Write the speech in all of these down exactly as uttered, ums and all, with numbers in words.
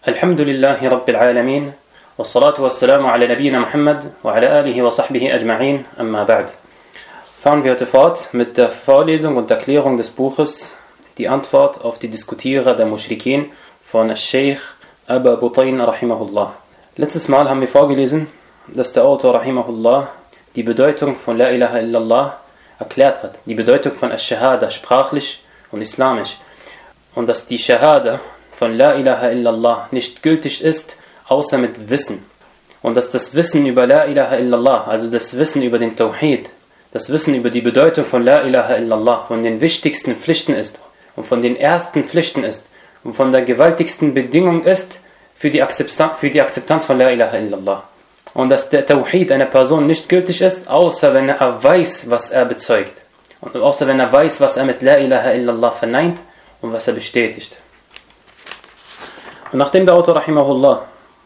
الحمد لله رب العالمين والصلاة والسلام على نبينا Muhammad وعلى آله وصحبه أجمعين أما بعد. Fahren wir heute fort mit der Vorlesung und Erklärung des Buches Die Antwort auf die Diskutierer der Muschrikin von Sheikh Aba Butayn rahimahullah. Letztes Mal haben wir vorgelesen, dass der Autor rahimahullah die Bedeutung von La ilaha illallah erklärt hat. Die Bedeutung von Ash-Shahada sprachlich und islamisch. Und dass die Shahada von La ilaha illallah nicht gültig ist, außer mit Wissen. Und dass das Wissen über La ilaha illallah, also das Wissen über den Tawhid, das Wissen über die Bedeutung von La ilaha illallah von den wichtigsten Pflichten ist und von den ersten Pflichten ist und von der gewaltigsten Bedingung ist für die Akzeptanz, für die Akzeptanz von La ilaha illallah. Und dass der Tawhid einer Person nicht gültig ist, außer wenn er weiß, was er bezeugt. Und außer wenn er weiß, was er mit La ilaha illallah verneint und was er bestätigt. Und nachdem der Autor rahimahullah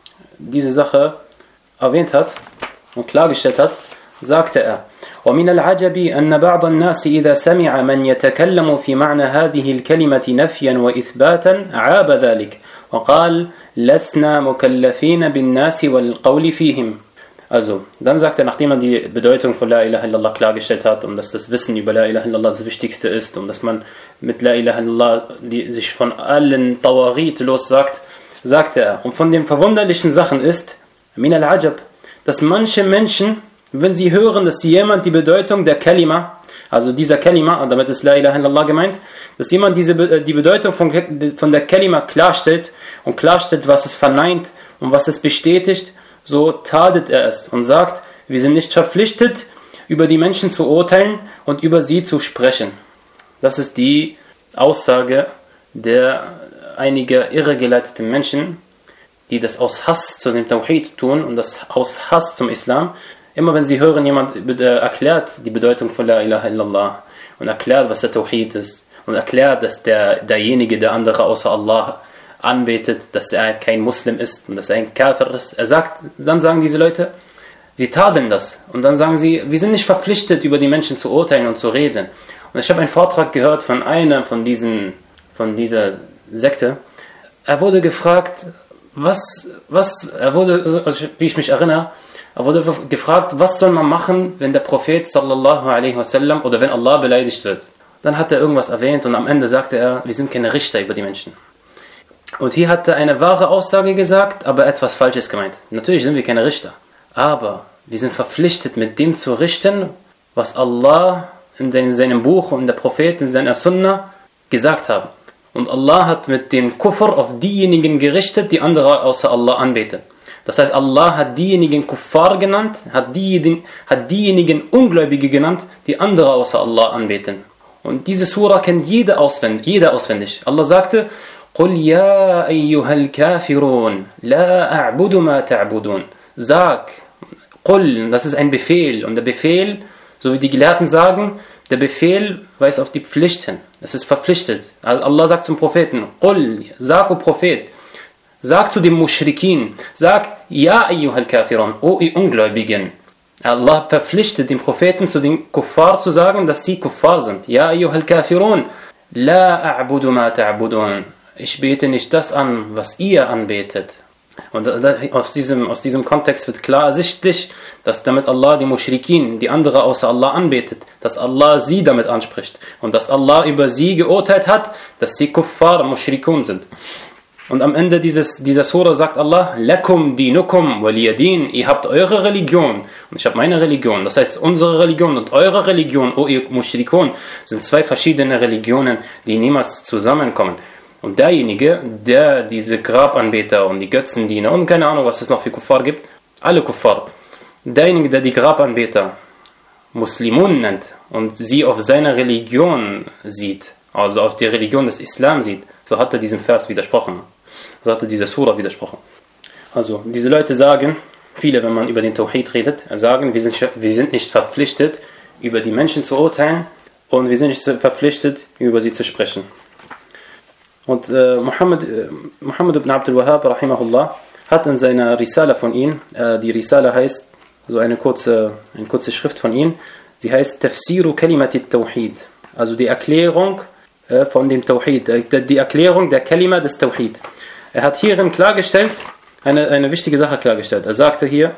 diese Sache erwähnt hat und klargestellt hat, sagte er: وَمِنَ الْعَجَبِ أَنَّ بَعْضَ النَّاسِ إِذَا سَمِعَ مَنْ يَتَكَلَّمُ فِي مَعْنَى هَذِهِ الْكَلِمَةِ نَفْيًا وَإِثْبَاتًا عَابَ ذَلِكَ وَقَالَ لَسْنَا مُكَلَّفِينَ بِالنَّاسِ وَالْقَوْلِ فِيهِمْ. Also, dann sagt er, nachdem er die Bedeutung von La ilaha illallah klargestellt hat und dass das Wissen über La ilaha illallah das Wichtigste ist und dass man mit La ilaha illallah die sich von allen Tawarit lossagt, sagt er, und von den verwunderlichen Sachen ist, min al-ajab, dass manche Menschen, wenn sie hören, dass jemand die Bedeutung der Kalima, also dieser Kalima, und damit ist La ilaha illallah gemeint, dass jemand diese, die Bedeutung von, von der Kalima klarstellt und klarstellt, was es verneint und was es bestätigt, so tadelt er es und sagt, wir sind nicht verpflichtet, über die Menschen zu urteilen und über sie zu sprechen. Das ist die Aussage der einige irregeleitete Menschen, die das aus Hass zu dem Tawhid tun und das aus Hass zum Islam. Immer wenn sie hören, jemand erklärt die Bedeutung von La ilaha illallah und erklärt, was der Tawhid ist und erklärt, dass der, derjenige, der andere außer Allah anbetet, dass er kein Muslim ist und dass er ein Kafir ist. Er sagt, dann sagen diese Leute, sie tadeln das und dann sagen sie, wir sind nicht verpflichtet, über die Menschen zu urteilen und zu reden. Und ich habe einen Vortrag gehört von einer von diesen, von dieser Sekte. Er wurde gefragt, was, was, er wurde, also wie ich mich erinnere, er wurde gefragt, was soll man machen, wenn der Prophet sallallahu alaihi wasallam oder wenn Allah beleidigt wird. Dann hat er irgendwas erwähnt und am Ende sagte er, wir sind keine Richter über die Menschen. Und hier hat er eine wahre Aussage gesagt, aber etwas Falsches gemeint. Natürlich sind wir keine Richter, aber wir sind verpflichtet, mit dem zu richten, was Allah in seinem Buch und der Prophet in seiner Sunna gesagt haben. Und Allah hat mit dem Kufr auf diejenigen gerichtet, die andere außer Allah anbeten. Das heißt, Allah hat diejenigen Kuffar genannt, hat diejenigen, hat diejenigen Ungläubige genannt, die andere außer Allah anbeten. Und diese Surah kennt jeder auswendig. Jeder auswendig. Allah sagte, قُلْ يَا أَيُّهَا الْكَافِرُونَ لَا أَعْبُدُ مَا تَعْبُدُونَ. Sag, Qul, das ist ein Befehl. Und der Befehl, so wie die Gelehrten sagen, der Befehl weist auf die Pflicht hin. Es ist verpflichtet. Allah sagt zum Propheten, Qul, sag, o Prophet, sag zu den Mushrikin, sag, Ja ayyuhal kafirun, o ihr Ungläubigen. Allah verpflichtet den Propheten zu den Kuffar zu sagen, dass sie Kuffar sind. Ja ayyuhal kafirun, la a'budu ma ta'budun. Ich bete nicht das an, was ihr anbetet. Und aus diesem, aus diesem Kontext wird klar ersichtlich, dass damit Allah die Mushrikin, die andere außer Allah anbetet, dass Allah sie damit anspricht und dass Allah über sie geurteilt hat, dass sie Kuffar, Mushrikun sind. Und am Ende dieses, dieser Surah sagt Allah, Lakum dinukum waliyadin, ihr habt eure Religion und ich habe meine Religion. Das heißt, unsere Religion und eure Religion, o ihr Mushrikun, sind zwei verschiedene Religionen, die niemals zusammenkommen. Und derjenige, der diese Grabanbeter und die Götzendiener und keine Ahnung, was es noch für Kuffar gibt, alle Kuffar, derjenige, der die Grabanbeter Muslimun nennt und sie auf seine Religion sieht, also auf die Religion des Islam sieht, so hat er diesem Vers widersprochen. So hat er dieser Surah widersprochen. Also, diese Leute sagen, viele, wenn man über den Tawhid redet, sagen, wir sind, wir sind nicht verpflichtet, über die Menschen zu urteilen und wir sind nicht verpflichtet, über sie zu sprechen. Und äh, Muhammad, äh, Muhammad ibn Abdul Wahhab, rahimahullah, hat in seiner Risala von ihm, äh, die Risala heißt, so eine kurze, eine kurze Schrift von ihm, sie heißt Tafsiru Kalimati Tawhid, also die Erklärung äh, von dem Tawhid, äh, die Erklärung der Kalima des Tawhid. Er hat hierin klargestellt, eine, eine wichtige Sache klargestellt. Er sagte hier,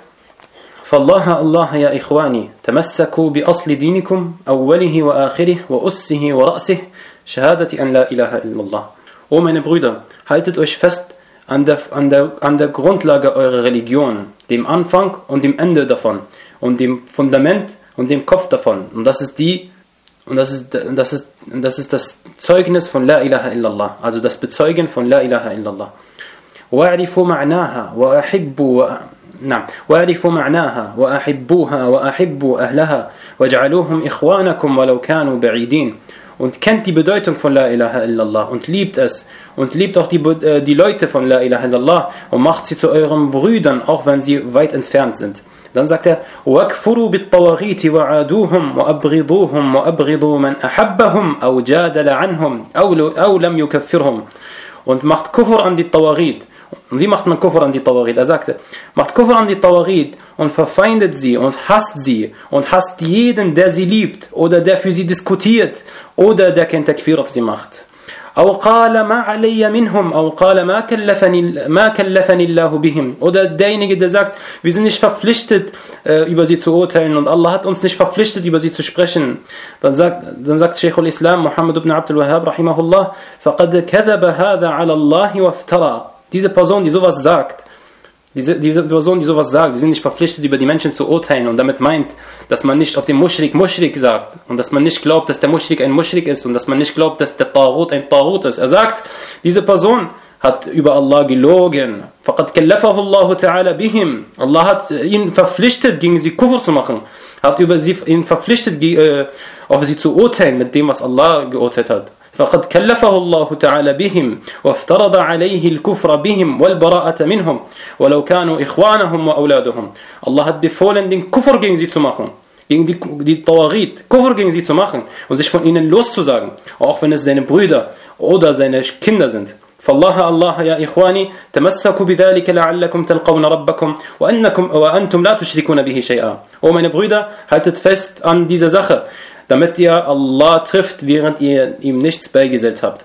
فالله الله يا إخواني تمسكوا بأصل دينكم أوله وآخره وأسه ورأسه شهادة أن لا إله إلا الله. O meine Brüder, haltet euch fest an der, an der, an der Grundlage eurer Religion, dem Anfang und dem Ende davon und dem Fundament und dem Kopf davon. Und das ist die und das ist das ist das ist das Zeugnis von La ilaha illallah, also das Bezeugen von La ilaha illallah. وَاعْرِفُوا مَعْنَاهَا وَأَحِبُّوا نعم وَاعْرِفُوا مَعْنَاهَا وَأَحِبُّوهَا وَأَحِبُّوا أَهْلَهَا وَاجْعَلُوهُمْ إِخْوَانَكُمْ وَلَوْ كَانُوا بَعِيدِينَ. Und kennt die Bedeutung von La ilaha illallah und liebt es und liebt auch die, äh, die Leute von La ilaha illallah und macht sie zu euren Brüdern, auch wenn sie weit entfernt sind. Dann sagt er, وَاكْفُرُوا بِالطَّوَغِيتِ وَعَادُوهُمْ وَأَبْغِضُوهُمْ وَأَبْغِضُوا مَنْ أَحَبَّهُمْ أَوْ جَادَلَ عَنْهُمْ أَوْ لَمْ يُكَفِّرْهُمْ. Und macht Kufr an die Tawaghit. Und wie macht man Kufr an die Tawaghit? Er sagte, macht Kufr an die Tawaghit und verfeindet sie und hasst sie und hasst jeden, der sie liebt oder der für sie diskutiert oder der kein Takfir auf sie macht. أو قال ما علي منهم أو قال ما كلفني ما كلفني الله بهم. Oder derjenige, der sagt, wir sind nicht verpflichtet, äh, über sie zu urteilen und Allah hat uns nicht verpflichtet, über sie zu sprechen. Dann sagt, dann sagt Shaykh al-Islam Muhammad ibn Abdul Wahhab rahimahullah, فقد كذب هذا على الله وافترى. Diese Person, die sowas sagt, diese, diese Person, die sowas sagt, die sind nicht verpflichtet, über die Menschen zu urteilen und damit meint, dass man nicht auf den Mushrik Mushrik sagt und dass man nicht glaubt, dass der Mushrik ein Mushrik ist und dass man nicht glaubt, dass der Taghut ein Taghut ist. Er sagt, diese Person hat über Allah gelogen. فَقَدْ كَلَّفَهُ اللَّهُ تَعَالَى بِهِمْ. Allah hat ihn verpflichtet, gegen sie Kufr zu machen. Hat über sie, ihn verpflichtet, äh, auf sie zu urteilen mit dem, was Allah geurteilt hat. فقد كلفه الله تعالى بهم وافترض عليه الكفر بهم والبراءة منهم ولو كانوا إخوانهم وأولادهم. Allah hat befohlen, den Kufr gegen sie zu machen, gegen die, die Tawaghit, Kufr gegen sie zu machen und sich von ihnen loszusagen, auch wenn es seine Brüder oder seine Kinder sind. فالله الله يا إخواني تمسكوا بذلك لعلكم تلقون ربكم وأنكم وأنتم لا تشركون به شيئا. O meine Brüder, haltet fest an dieser Sache, damit ihr Allah trifft, während ihr ihm nichts beigesellt habt.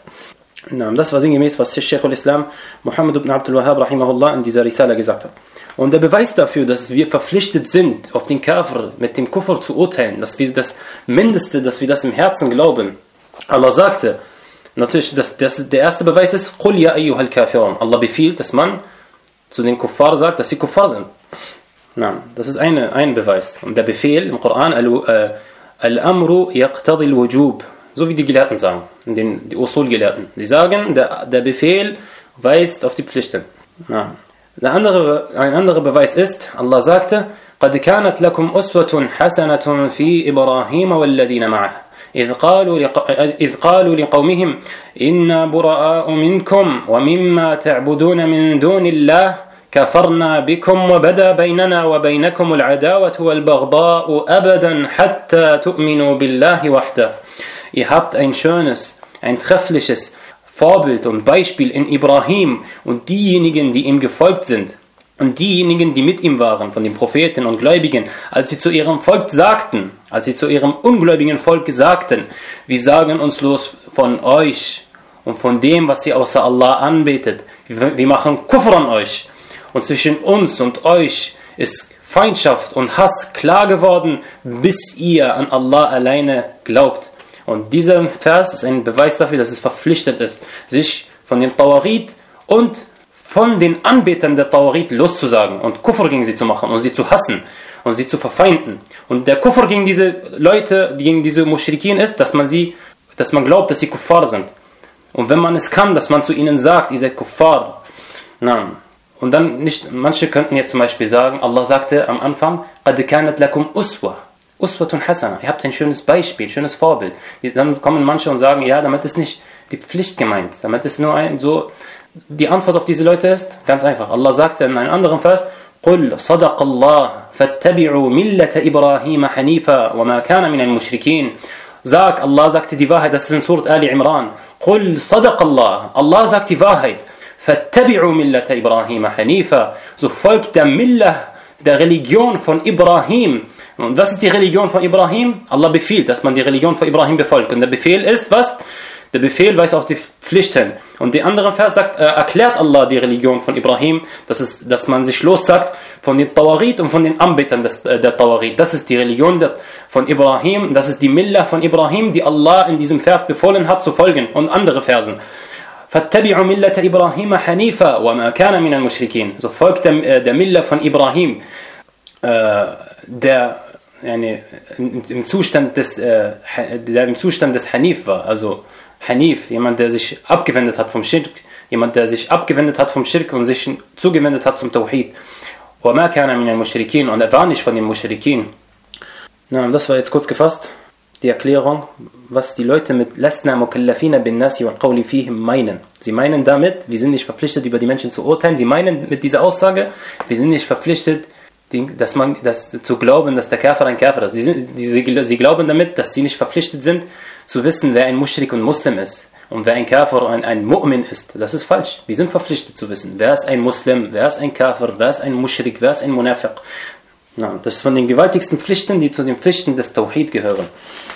Das war sinngemäß, was Shaykh al-Islam Muhammad ibn Abdul Wahhab rahimahullah in dieser Risala gesagt hat. Und der Beweis dafür, dass wir verpflichtet sind, auf den Kafir mit dem Kufr zu urteilen, dass wir das Mindeste, dass wir das im Herzen glauben. Allah sagte, natürlich, das, das, der erste Beweis ist, قُلْ يَا أَيُّهَا الْكَافِرُونَ. Allah befiehlt, dass man zu den Kuffar sagt, dass sie Kuffar sind. Na, das ist eine, ein Beweis. Und der Befehl im Koran, äh, Al-Amru yaqtadi al-Wujub, so wie die Gelehrten sagen, den, die Usul-Gelehrten. Die sagen, der, der Befehl weist auf die Pflichten. Ja. Der andere, ein anderer Beweis ist, Allah sagte, قَدْ كَانَتْ لَكُمْ أُسْوَةٌ حَسَنَةٌ فِي إِبْرَاهِيمَ وَالَّذِينَ مَعَهُ إِذْ قَالُوا إِذْ قَالُوا لِقَوْمِهِمْ إِنَّا بُرَآءُ مِنْكُمْ وَمِمَّا تَعْبُدُونَ مِنْ دُونِ اللَّهِ كفرنا بكم وبدا بيننا وبينكم العداوة والبغضاء أبدا حتى تؤمنوا بالله وحده. Ihr habt ein schönes, ein treffliches Vorbild und Beispiel in Ibrahim und diejenigen, die ihm gefolgt sind und diejenigen, die mit ihm waren, von den Propheten und Gläubigen, als sie zu ihrem Volk sagten, als sie zu ihrem ungläubigen Volk sagten, wir sagen uns los von euch und von dem, was ihr außer Allah anbetet. Wir machen Kufr an euch. Und zwischen uns und euch ist Feindschaft und Hass klar geworden, bis ihr an Allah alleine glaubt. Und dieser Vers ist ein Beweis dafür, dass es verpflichtet ist, sich von den Tawaghit und von den Anbetern der Tawaghit loszusagen und Kufr gegen sie zu machen und sie zu hassen und sie zu verfeinden. Und der Kufr gegen diese Leute, gegen diese Mushrikin ist, dass man sie, dass man glaubt, dass sie Kuffar sind. Und wenn man es kann, dass man zu ihnen sagt, ihr seid Kuffar. Na, und dann nicht, manche könnten jetzt zum Beispiel sagen, Allah sagte am Anfang, قَدْ كَانَتْ لَكُمْ أُسْوَةٌ أُسْوَةٌ حَسَنَةٌ. Ihr habt ein schönes Beispiel, schönes Vorbild. Dann kommen manche und sagen, ja, damit ist nicht die Pflicht gemeint, damit ist nur ein so. Die Antwort auf diese Leute ist ganz einfach. Allah sagte in einem anderen Vers, قُلْ صَدَقَ اللَّهُ فَاتَّبِعُوا مِلَّةَ إِبْرَاهِيمَ حَنِيفًا وَمَا كَانَ مِنَ الْمُشْرِكِينَ. Sag, Allah sagte die Wahrheit, das ist in Surat Ali Imran. قُلْ صَدَقَ اللَّهُ. Allah sagt die Wahrheit. فَاتَّبِعُوا مِلَّةَ إِبْرَاهِيمَ حَنِيفًا. So folgt der Millah, der Religion von Ibrahim. Und was ist die Religion von Ibrahim? Allah befiehlt, dass man die Religion von Ibrahim befolgt. Und der Befehl ist, was? der Befehl weist auf die Pflicht hin. Und der andere Vers sagt, äh, erklärt Allah die Religion von Ibrahim, dass, es, dass man sich lossagt von den Tawarit und von den Anbetern des, äh, der Tawarit. Das ist die Religion der, von Ibrahim, das ist die Millah von Ibrahim, die Allah in diesem Vers befohlen hat zu folgen. Und andere Versen. فَاتَّبِعُوا مِلَّةَ إِبْرَاهِيمَ حَنِيفًا وَمَا كَانَ مِنَ الْمُشْرِكِينَ. So folgt der, der Millah von Ibrahim, äh, der Yani, im Zustand des, äh, der im Zustand des Hanif war, also Hanif, jemand, der sich abgewendet hat vom Schirk, jemand, der sich abgewendet hat vom Schirk und sich zugewendet hat zum Tawhid. وَمَا كَانَ مِنَ الْمُشْرِكِينَ. Und er war nicht von den Mushrikin. Na, das war jetzt kurz gefasst, die Erklärung, was die Leute mit لَسْنَا مُكَلَّفِينَ بِالنَّاسِ وَالْقَوْلِ فِيهِمْ meinen. Sie meinen damit, wir sind nicht verpflichtet, über die Menschen zu urteilen. Sie meinen mit dieser Aussage, wir sind nicht verpflichtet, dass man, dass, zu glauben, dass der Kafir ein Kafir ist. Sie, sind, sie, sie glauben damit, dass sie nicht verpflichtet sind, zu wissen, wer ein Mushrik und Muslim ist und wer ein Kafir und ein, ein Mu'min ist. Das ist falsch. Wir sind verpflichtet zu wissen, wer ist ein Muslim, wer ist ein Kafir, wer ist ein Mushrik, wer ist ein Munafiq. Na, das ist von den gewaltigsten Pflichten, die zu den Pflichten des Tawhid gehören.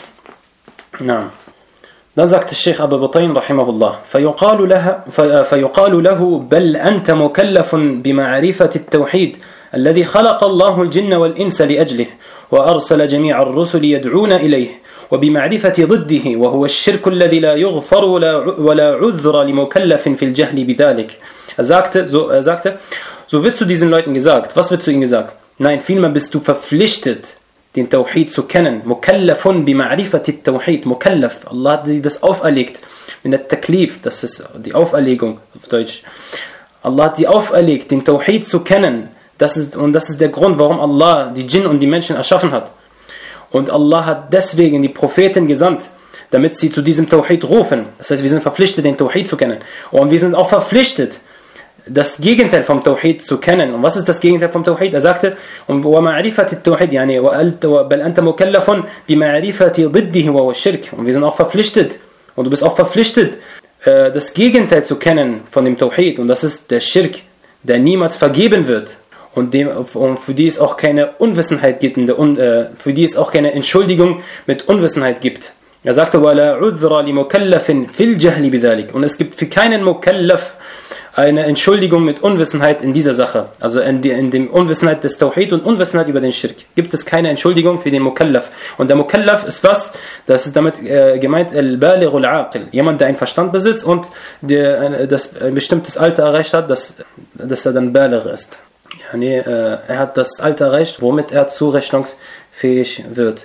Na. Da sagt Sheikh Abu Butayn rahimahullah, فيقال له, فيقال له بل أنت مكلف بمعرفة التوحيد الذي خلق الله الجن والإنس لأجله وأرسل جميع الرسل يدعون إليه وبمعرفة ضده وهو الشرك الذي لا يغفر ولا عذر لمكلف في الجهل بذلك. Er sagte, so, er sagte, so wird zu diesen Leuten gesagt. Was wird zu ihnen gesagt? Nein, vielmehr bist du verpflichtet, den Tawhid zu kennen. Mukallafun bima'rifati Tawhid. Mukallaf. Allah hat sie das auferlegt. In der Taklif, das ist die Auferlegung auf Deutsch. Allah hat sie auferlegt, den Tawhid zu kennen. Das ist, und das ist der Grund, warum Allah die Djinn und die Menschen erschaffen hat. Und Allah hat deswegen die Propheten gesandt, damit sie zu diesem Tawhid rufen. Das heißt, wir sind verpflichtet, den Tawhid zu kennen. Und wir sind auch verpflichtet, das Gegenteil vom Tawhid zu kennen. Und was ist das Gegenteil vom Tawhid? Er sagte, وَمَعْرِفَةِ التَّوْحِيدِ يعني بَلْ أَنْتَ مُكَلَّفٌ بِمَعْرِفَةِ ضِدِّهِ وَهُوَ الشِّرْكُ. Und wir sind auch verpflichtet, und du bist auch verpflichtet, das Gegenteil zu kennen von dem Tawhid. Und das ist der Schirk, der niemals vergeben wird. Und, dem, und für die es auch keine Unwissenheit gibt, und, äh, für die es auch keine Entschuldigung mit Unwissenheit gibt. Er sagte, وَلَا عُذْرَ لِمُكَلَّفٍ فِي الْجَهْلِ بِذَلِكَ. Und es gibt für keinen Mukallaf eine Entschuldigung mit Unwissenheit in dieser Sache. Also in, die, in der Unwissenheit des Tawhid und Unwissenheit über den Schirk. Gibt es keine Entschuldigung für den Mukallaf. Und der Mukallaf ist was? Das ist damit äh, gemeint, al-Baligh al-Aqil. Jemand, der einen Verstand besitzt und der, das ein bestimmtes Alter erreicht hat, dass, dass er dann Baligh ist. Nee, äh, er hat das Alter erreicht, womit er zurechnungsfähig wird.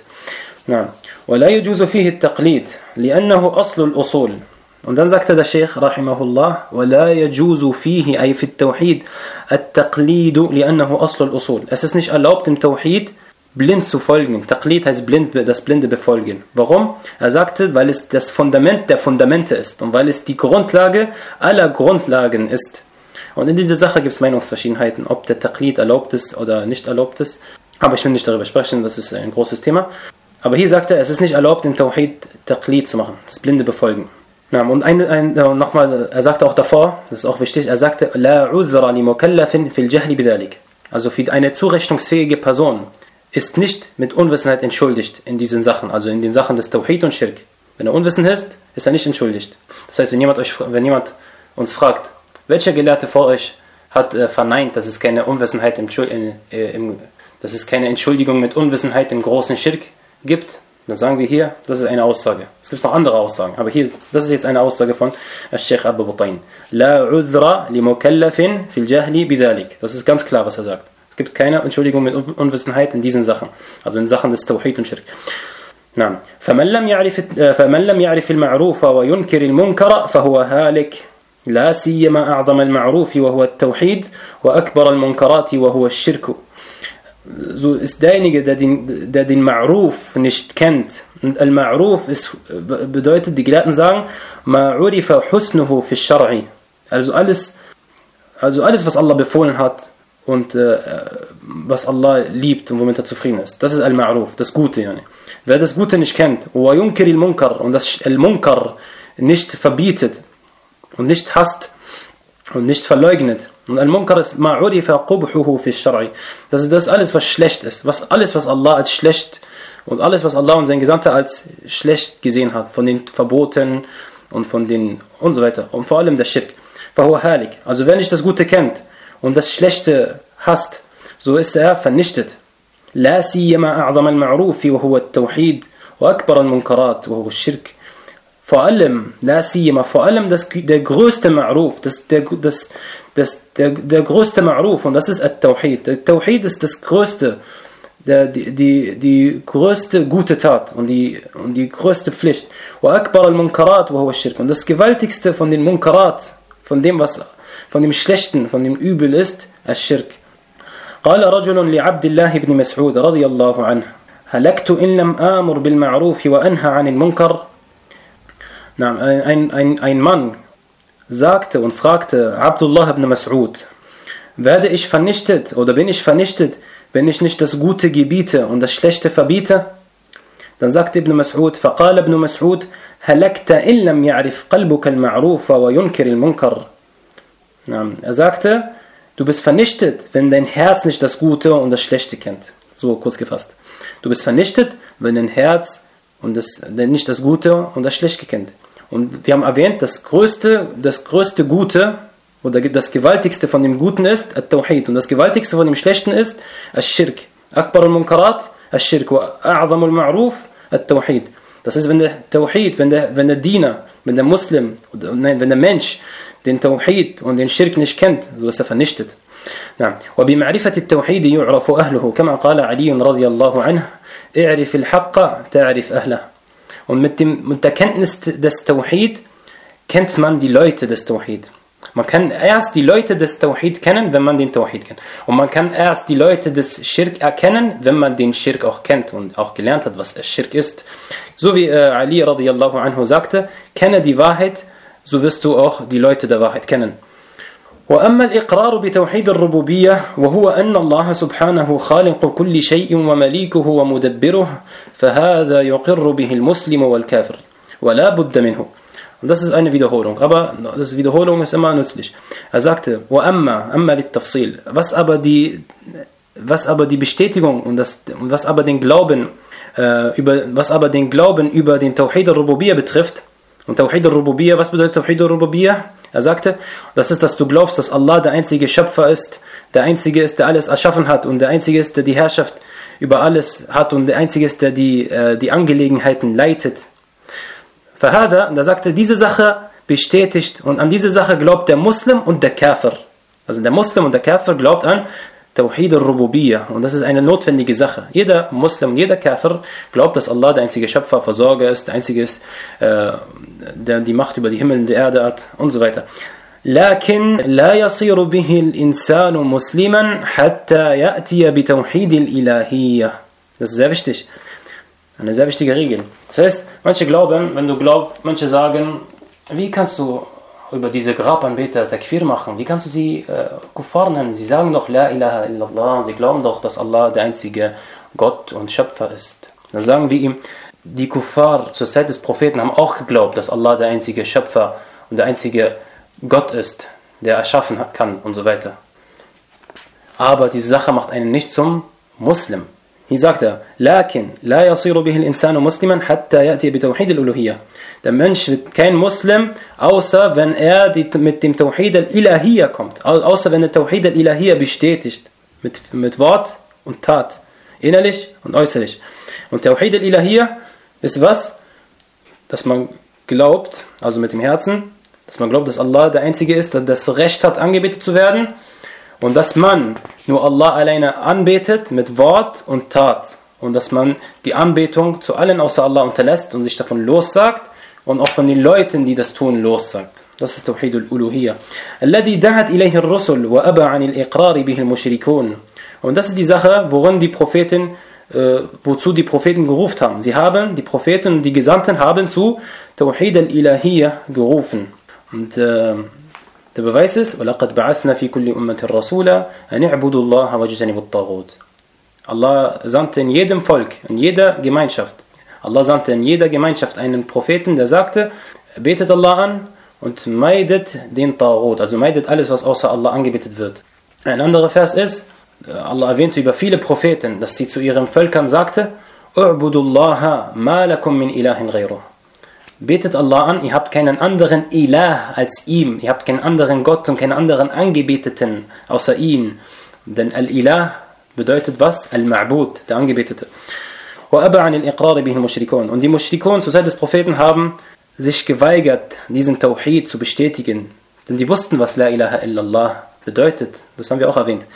ولا يجوز فيه التقليد لأنه أصل الأصول. Und dann sagte der Sheikh rahimahullah, ولا يجوز فيه أي في التوحيد التقليد لأنه أصل الأصول. Es ist nicht erlaubt im Tawhid blind zu folgen. Taqlid heißt blind, das blinde Befolgen. Warum? Er sagte, weil es das Fundament der Fundamente ist und weil es die Grundlage aller Grundlagen ist. Und in dieser Sache gibt es Meinungsverschiedenheiten, ob der Taqlid erlaubt ist oder nicht erlaubt ist. Aber ich will nicht darüber sprechen, das ist ein großes Thema. Aber hier sagt er, es ist nicht erlaubt, im Tawhid Taqlid zu machen, das blinde Befolgen. Und ein, ein, nochmal, er sagte auch davor, das ist auch wichtig, er sagte, La udhra li mukallafin fil jahli bidhalik. Also für eine zurechnungsfähige Person ist nicht mit Unwissenheit entschuldigt in diesen Sachen, also in den Sachen des Tawhid und Schirk. Wenn er unwissend ist, ist er nicht entschuldigt. Das heißt, wenn jemand, euch, wenn jemand uns fragt, welcher Gelehrte vor euch hat äh, verneint, dass es keine Unwissenheit im, in, äh, im, dass es keine Entschuldigung mit Unwissenheit im großen Schirk gibt, dann sagen wir hier, das ist eine Aussage. Es gibt noch andere Aussagen, aber hier, das ist jetzt eine Aussage von Sheikh Abu Butayn. La udhra li mukallafin fil jahli bidhalik. Das ist ganz klar, was er sagt. Es gibt keine Entschuldigung mit Unwissenheit in diesen Sachen, also in Sachen des Tawhid und Schirk. نعم. فمن لم يعرف فمن لم يعرف المعروف وينكر المنكر فهو هالك. لا سيما أعظم المعروف وهو التوحيد وأكبر المنكرات وهو الشرك. So ist derjenige, der den, der den Ma'ruf nicht kennt. Und Al-Ma'ruf ist, bedeutet, die Gelehrten sagen, Ma'urifa husnuhu fi shar'i. Also alles, also alles, was Allah befohlen hat und äh, was Allah liebt und womit er zufrieden ist. Das ist Al-Ma'ruf, das Gute. Yani. Wer das Gute nicht kennt, wa yunkir al-Munkar, und das Al-Munkar nicht verbietet und nicht hasst und nicht verleugnet. Und Al-Munkar ist ma'urifa qubhuhu fi shar'i. Das ist das alles, was schlecht ist. Was, alles, was Allah als schlecht und alles, was Allah und sein Gesandter als schlecht gesehen hat. Von den Verboten und von den und so weiter. Und vor allem der Schirk. فهو هالك. Also wer nicht das Gute kennt und das Schlechte hasst, so ist er vernichtet. لا سيما أعظم المعروف وهو التوحيد وأكبر المنكرات وهو الشرك. Vor allem, لا سيما, vor allem das, der größte Ma'ruf, das, der, das, das, der, der größte Ma'ruf, und das ist At-Tawhid. Der Tawhid ist das größte, der, die, die, die größte gute Tat und die, und die größte Pflicht. وأكبر المنكرات وهو الشرك. Und das gewaltigste von den Munkarat, von dem, was, von dem Schlechten, von dem Übel ist, Ash-Shirk. قال رجل لعبد الله بن مسعود رضي الله عنه هلكت إن لم آمر بالمعروف وأنهى عن المنكر. Ein, ein, ein Mann sagte und fragte Abdullah ibn Mas'ud, werde ich vernichtet oder bin ich vernichtet, wenn ich nicht das Gute gebiete und das Schlechte verbiete? Dann sagte Ibn Mas'ud, فقال ابن مسعود هلكت إن لم يعرف قلبك المعروف وينكر المنكر. Er sagte, du bist vernichtet, wenn dein Herz nicht das Gute und das Schlechte kennt. So kurz gefasst. Du bist vernichtet, wenn dein Herz und das, nicht das Gute und das Schlechte kennt. Und wir haben erwähnt, das größte, das größte Gute oder das gewaltigste von dem Guten ist At-Tawhid. Und das gewaltigste von dem Schlechten ist Ash-Shirk. Akbar al-Munkarat, Ash-Shirk. Wa a'zam al-Ma'ruf, At-Tawhid. Das ist, wenn der Tawhid, wenn der, wenn der Diener, wenn der Muslim, oder, nein, wenn der Mensch den Tawhid und den Shirk nicht kennt, so ist er vernichtet. وبمعرفة التوحيد يعرف أهله كما قال علي رضي الله عنه اعرف الحق تعرف أهله. Und mit, dem, mit der Kenntnis des Tawhid kennt man die Leute des Tawhid. Man kann erst die Leute des Tawhid kennen, wenn man den Tawhid kennt. Und man kann erst die Leute des Schirk erkennen, wenn man den Schirk auch kennt und auch gelernt hat, was Schirk ist. So wie äh, Ali radiyallahu anhu sagte, kenne die Wahrheit, so wirst du auch die Leute der Wahrheit kennen. وأما الإقرار بتوحيد الربوبية وهو أن الله سبحانه خالق كل شيء ومليكه ومدبره فهذا يقر به المسلم والكافر ولا بد منه. Und das ist eine Wiederholung, aber das Wiederholung ist immer nützlich. Er sagte, وأما أما للتفصيل, was aber die was aber die Bestätigung und das was aber den Glauben äh, über was aber den Glauben über den Tawhid al-Rububiyyah betrifft. Und Tawhid al-Rububiyyah, was bedeutet Tawhid al-Rububiyyah? Er sagte, das ist, dass du glaubst, dass Allah der einzige Schöpfer ist, der einzige ist, der alles erschaffen hat und der einzige ist, der die Herrschaft über alles hat und der einzige ist, der die, äh, die Angelegenheiten leitet. Fahada, und er sagte, diese Sache bestätigt und an diese Sache glaubt der Muslim und der Kafir. Also der Muslim und der Kafir glaubt an Tawhid al-Rububiyyah und das ist eine notwendige Sache. Jeder Muslim und jeder Kafir glaubt, dass Allah der einzige Schöpfer, Versorger ist, der einzige ist, äh, der die Macht über die Himmel und die Erde hat und so weiter. لكن لا يصير به الإنسان مسلما حتى يأتي بتوحيد الإلهية. Das ist sehr wichtig. Eine sehr wichtige Regel. Das heißt, manche glauben, wenn du glaubst, manche sagen, wie kannst du über diese Grabanbeter Takfir machen? Wie kannst du sie äh, Kuffar nennen? Sie sagen doch La ilaha illallah und sie glauben doch, dass Allah der einzige Gott und Schöpfer ist. Dann sagen wir ihm, die Kuffar zur Zeit des Propheten haben auch geglaubt, dass Allah der einzige Schöpfer und der einzige Gott ist, der erschaffen kann und so weiter. Aber diese Sache macht einen nicht zum Muslim. Hier sagt er, لكن لا يصير به الإنسان مسلما حتى يأتي بتوحيد الألوهية. Der Mensch wird kein Muslim, außer wenn er die, mit dem Tawhid al-Ilahiyya kommt. Außer wenn der Tawhid al-Ilahiyya bestätigt. Mit, mit Wort und Tat. Innerlich und äußerlich. Und Tawhid al-Ilahiyya ist was? Dass man glaubt, also mit dem Herzen, dass man glaubt, dass Allah der Einzige ist, der das Recht hat, angebetet zu werden. Und dass man nur Allah alleine anbetet mit Wort und Tat. Und dass man die Anbetung zu allen außer Allah unterlässt und sich davon lossagt. Und auch von den Leuten, die das tun, lossagt. Das ist Tawhid al-Uluhiyya. الذي دعت إليه الرسل وأبى عن الإقرار به المشركون. Und das ist die Sache, worin die Propheten, äh, wozu die Propheten gerufen haben. Sie haben, die Propheten und die Gesandten haben zu Tawhid al-Ilahiyya gerufen. Und äh, der Beweis ist, وَلَقَدْ بَعَثْنَا فِي كُلِّ أُمَّةٍ رَسُولًا أَنِ اعْبُدُوا اللَّهَ وَاجْتَنِبُوا الطَّاغُوتَ. Allah sandte in jedem Volk, in jeder Gemeinschaft, Allah sandte in jeder Gemeinschaft einen Propheten, der sagte, betet Allah an und meidet den Taghut, also meidet alles, was außer Allah angebetet wird. Ein anderer Vers ist, Allah erwähnte über viele Propheten, dass sie zu ihren Völkern sagte, اعْبُدُوا اللَّهَ مَا لَكُمْ مِنْ إِلَهٍ غَيْرُهُ. betet Allah an, ihr habt keinen anderen Ilah als ihm, ihr habt keinen anderen Gott und keinen anderen Angebeteten außer ihn. Denn Al-Ilah bedeutet was? Al-Ma'bud, der Angebetete. Und die Mushrikun zur Zeit des Propheten haben sich geweigert, diesen Tawhid zu bestätigen. Denn die wussten, was La ilaha illallah bedeutet. Das haben wir auch erwähnt.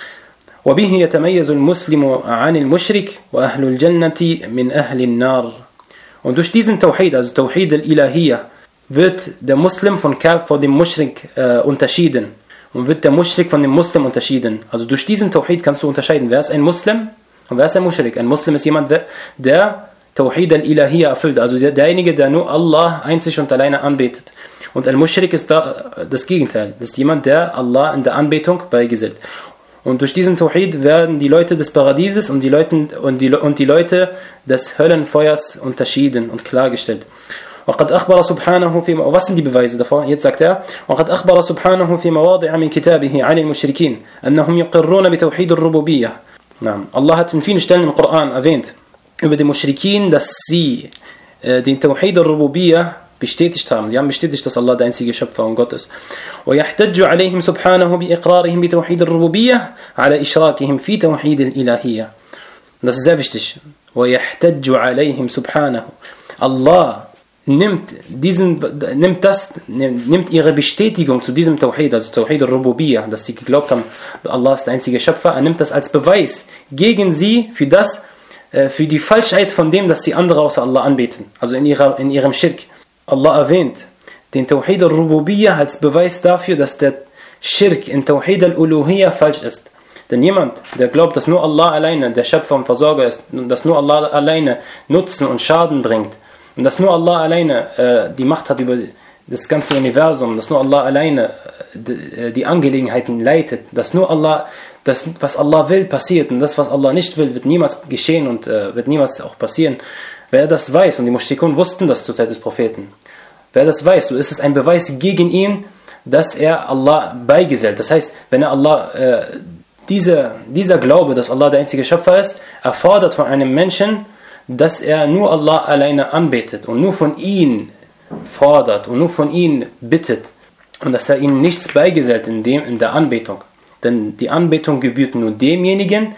وَبِهِ يَتَمَيَّزُ الْمُسْلِمُ عَنِ الْمُشْرِكِ وَأَهْلُ الْجَنَّةِ مِنْ أَهْلِ النَّارِ. Und durch diesen Tawhid, also Tawhid al-Ilahiyya, wird der Muslim von, von dem Mushrik äh, unterschieden. Und wird der Mushrik von dem Muslim unterschieden. Also durch diesen Tawhid kannst du unterscheiden, wer ist ein Muslim und wer ist ein Mushrik. Ein Muslim ist jemand, der Tawhid al-Ilahiyya erfüllt, also der, derjenige, der nur Allah einzig und alleine anbetet. Und ein Mushrik ist da das Gegenteil. Das ist jemand, der Allah in der Anbetung beigesellt. Und durch diesen Tawhid werden die Leute des Paradieses und die Leute, und die, und die Leute des Höllenfeuers unterschieden und klargestellt. وقد أخبر سبحانه في was sind die Beweise davor? Jetzt sagt er وقد أخبر سبحانه في مواضع من كتابه عن المشركين أنهم يقرون بتوحيد الربوبية. Allah hat in vielen Stellen im Koran erwähnt über die Mushrikin, dass sie äh, den Tawhid al-Rububiyyah bestätigt haben. Sie haben bestätigt, dass Allah der einzige Schöpfer und Gott ist. ويحتج عليهم سبحانه بإقرارهم بتوحيد الربوبية على إشراكهم في توحيد الإلهية. Das ist sehr wichtig. ويحتج عليهم سبحانه. Allah nimmt diesen, nimmt das, nimmt ihre Bestätigung zu diesem Tawhid, also Tawhid al-Rububiyyah, dass sie geglaubt haben, Allah ist der einzige Schöpfer. Er nimmt das als Beweis gegen sie für das, für die Falschheit von dem, dass sie andere außer Allah anbeten. Also in ihrer, in ihrem Schirk. Allah erwähnt den Tawhid al-Rububiyyah als Beweis dafür, dass der Schirk in Tawhid al-Uluhiyyah falsch ist. Denn jemand, der glaubt, dass nur Allah alleine der Schöpfer und Versorger ist und dass nur Allah alleine Nutzen und Schaden bringt und dass nur Allah alleine äh, die Macht hat über das ganze Universum, dass nur Allah alleine äh, die Angelegenheiten leitet, dass nur Allah, das, was Allah will, passiert und das, was Allah nicht will, wird niemals geschehen und äh, wird niemals auch passieren. Wer das weiß, und die Mushrikun wussten das zur Zeit des Propheten, wer das weiß, so ist es ein Beweis gegen ihn, dass er Allah beigesellt. Das heißt, wenn er Allah, äh, diese, dieser Glaube, dass Allah der einzige Schöpfer ist, erfordert von einem Menschen, dass er nur Allah alleine anbetet und nur von ihm fordert und nur von ihm bittet und dass er ihm nichts beigesellt in, dem, in der Anbetung. Denn die Anbetung gebührt nur demjenigen,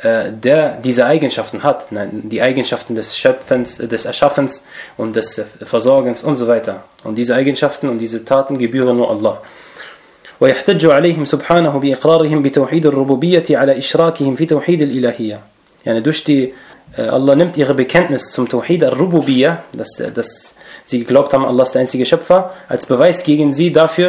der diese Eigenschaften hat, die Eigenschaften des Schöpfens, des Erschaffens und des Versorgens und so weiter. Und diese Eigenschaften und diese Taten gebühren nur Allah. ويحتج عليهم سبحانه بإقرارهم بتوحيد الربوبية على إشراكهم في توحيد الإلهية. Yani durch die, Allah nimmt ihre Bekenntnis zum Tawhid al-Rububiyyah, dass, dass sie geglaubt haben, Allah ist der einzige Schöpfer, als Beweis gegen sie dafür,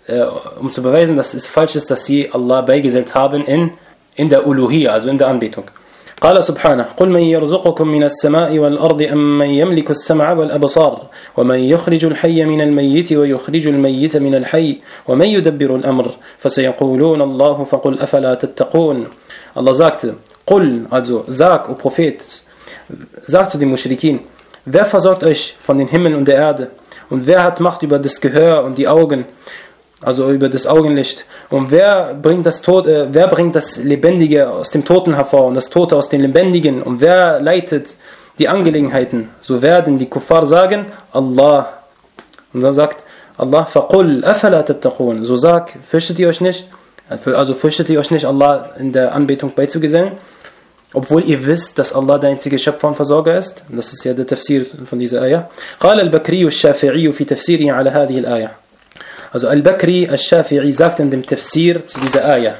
um zu beweisen, dass es falsch ist, dass sie Allah beigesellt haben in in der Uluhiyya, also in der Anbetung. قال سبحانه قل من يرزقكم من السماء والأرض أم من يملك السمع والأبصار ومن يخرج الحي من الميت ويخرج الميت من الحي ومن يدبر الأمر فسيقولون الله فقل أفلا تتقون. Allah sagte, قل, also sag, o Prophet, sag zu den Muschrikin, wer versorgt euch von den Himmel und der Erde und wer hat Macht über das Gehör und die Augen, also über das Augenlicht. Und wer bringt das Tod, äh, wer bringt das Lebendige aus dem Toten hervor und das Tote aus dem Lebendigen? Und wer leitet die Angelegenheiten? So werden die Kuffar sagen, Allah. Und dann sagt Allah, فَقُلْ أَفَلَا تَتَّقُونَ. So sag, fürchtet ihr euch nicht? Also fürchtet ihr euch nicht, Allah in der Anbetung beizugesellen? Obwohl ihr wisst, dass Allah der einzige Schöpfer und Versorger ist. Das ist ja der Tafsir von dieser Ayah. قال البكري الشافعي في تفسيره على هذه الآية. Also Al-Bakri al-Shafi'i sagt in dem Tafsir zu dieser Ayah: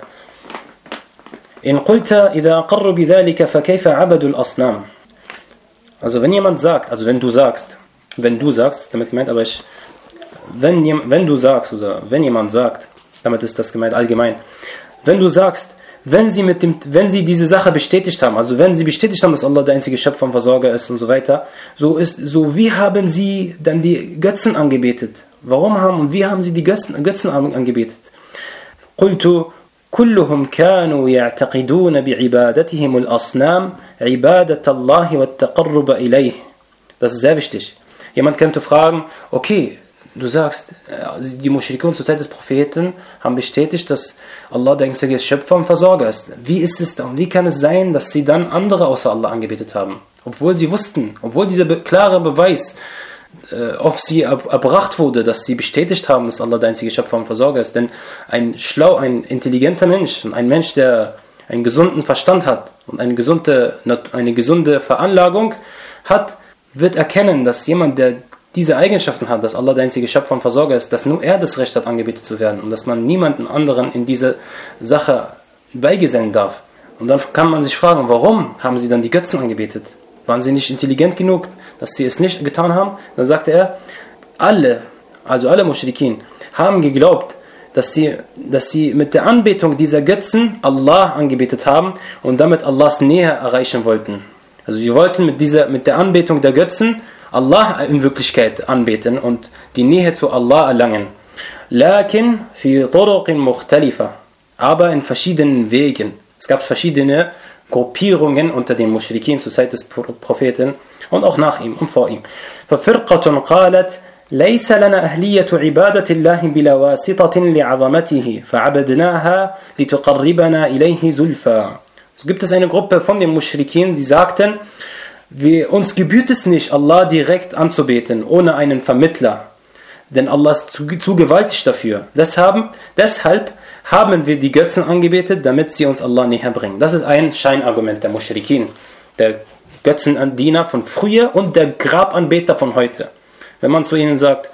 In qulta idha aqarru bidhalika fa kayfa abadu al-asnam. Also wenn jemand sagt, also wenn du sagst, wenn du sagst, damit gemeint, aber ich, wenn, wenn du sagst oder wenn jemand sagt, damit ist das gemeint allgemein, wenn du sagst, wenn sie mit dem, wenn sie diese Sache bestätigt haben, also wenn sie bestätigt haben, dass Allah der einzige Schöpfer und Versorger ist und so weiter, so ist, so wie haben sie dann die Götzen angebetet? Warum haben und wie haben sie die Götzen, Götzen angebetet? قلت كلهم كانوا يعتقدون بعبادتهم الأصنام عبادة الله والتقرب إليه. Das ist sehr wichtig. Jemand könnte fragen, okay, du sagst, die Mushrikun zur Zeit des Propheten haben bestätigt, dass Allah der einzige Schöpfer und Versorger ist. Wie ist es dann? Wie kann es sein, dass sie dann andere außer Allah angebetet haben? Obwohl sie wussten, obwohl dieser klare Beweis äh, auf sie erbracht wurde, dass sie bestätigt haben, dass Allah der einzige Schöpfer und Versorger ist. Denn ein schlau, ein intelligenter Mensch, ein Mensch, der einen gesunden Verstand hat und eine gesunde, eine gesunde Veranlagung hat, wird erkennen, dass jemand, der diese Eigenschaften hat, dass Allah der einzige Schöpfer und Versorger ist, dass nur er das Recht hat, angebetet zu werden und dass man niemanden anderen in diese Sache beigesellen darf. Und dann kann man sich fragen, warum haben sie dann die Götzen angebetet? Waren sie nicht intelligent genug, dass sie es nicht getan haben? Dann sagte er, alle, also alle Muschrikin, haben geglaubt, dass sie, dass sie mit der Anbetung dieser Götzen Allah angebetet haben und damit Allahs Nähe erreichen wollten. Also sie wollten mit, dieser, mit der Anbetung der Götzen Allah in Wirklichkeit anbeten und die Nähe zu Allah erlangen. Lakin fi turuqin mukhtalifa, aber in verschiedenen Wegen. Es gab verschiedene Gruppierungen unter den Muschrikin zur Zeit des Propheten und auch nach ihm und vor ihm. فَفِرْقَةٌ قَالَتْ لَيْسَ لَنَا أَهْلِيَّةُ عِبَادَةِ اللَّهِ بِلَا وَاسِطَةٍ لِعَظَمَتِهِ فَعَبَدْنَاهَا لِتُقَرِّبَنَا إِلَيْهِ زُلْفَى. So gibt es eine Gruppe von den Muschrikin, die sagten, wir, uns gebührt es nicht, Allah direkt anzubeten, ohne einen Vermittler. Denn Allah ist zu, zu gewaltig dafür. Deshalb, deshalb haben wir die Götzen angebetet, damit sie uns Allah näher bringen. Das ist ein Scheinargument der Muschrikin, der Götzendiener von früher und der Grabanbeter von heute. Wenn man zu ihnen sagt,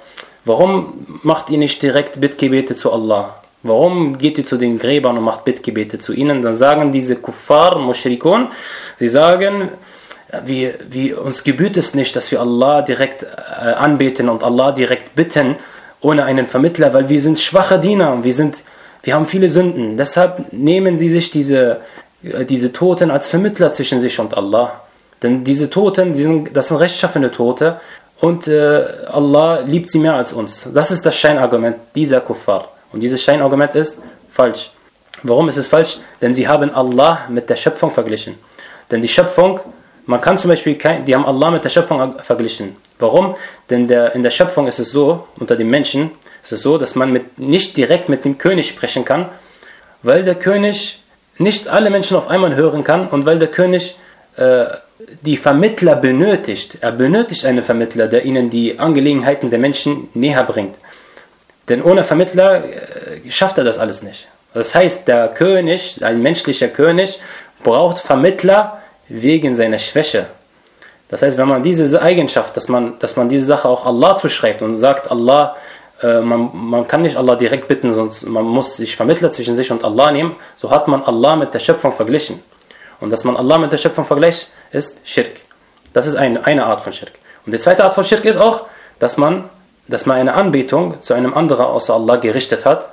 warum macht ihr nicht direkt Bittgebete zu Allah? Warum geht ihr zu den Gräbern und macht Bittgebete zu ihnen? Dann sagen diese Kuffar, Mushrikun, sie sagen, wie, wie uns gebührt es nicht, dass wir Allah direkt äh, anbeten und Allah direkt bitten, ohne einen Vermittler, weil wir sind schwache Diener und wir, sind, wir haben viele Sünden. Deshalb nehmen sie sich diese, äh, diese Toten als Vermittler zwischen sich und Allah. Denn diese Toten, die sind, das sind rechtschaffene Tote und äh, Allah liebt sie mehr als uns. Das ist das Scheinargument dieser Kuffar. Und dieses Scheinargument ist falsch. Warum ist es falsch? Denn sie haben Allah mit der Schöpfung verglichen. Denn die Schöpfung, man kann zum Beispiel, kein, die haben Allah mit der Schöpfung verglichen. Warum? Denn der, in der Schöpfung ist es so, unter den Menschen ist es so, dass man mit, nicht direkt mit dem König sprechen kann, weil der König nicht alle Menschen auf einmal hören kann und weil der König äh, die Vermittler benötigt. Er benötigt einen Vermittler, der ihnen die Angelegenheiten der Menschen näher bringt. Denn ohne Vermittler äh, schafft er das alles nicht. Das heißt, der König, ein menschlicher König, braucht Vermittler wegen seiner Schwäche. Das heißt, wenn man diese Eigenschaft, dass man, dass man diese Sache auch Allah zuschreibt und sagt, Allah, äh, man, man kann nicht Allah direkt bitten, sonst man muss sich Vermittler zwischen sich und Allah nehmen, so hat man Allah mit der Schöpfung verglichen. Und dass man Allah mit der Schöpfung vergleicht, ist Schirk. Das ist eine, eine Art von Schirk. Und die zweite Art von Schirk ist auch, dass man, dass man eine Anbetung zu einem anderen außer Allah gerichtet hat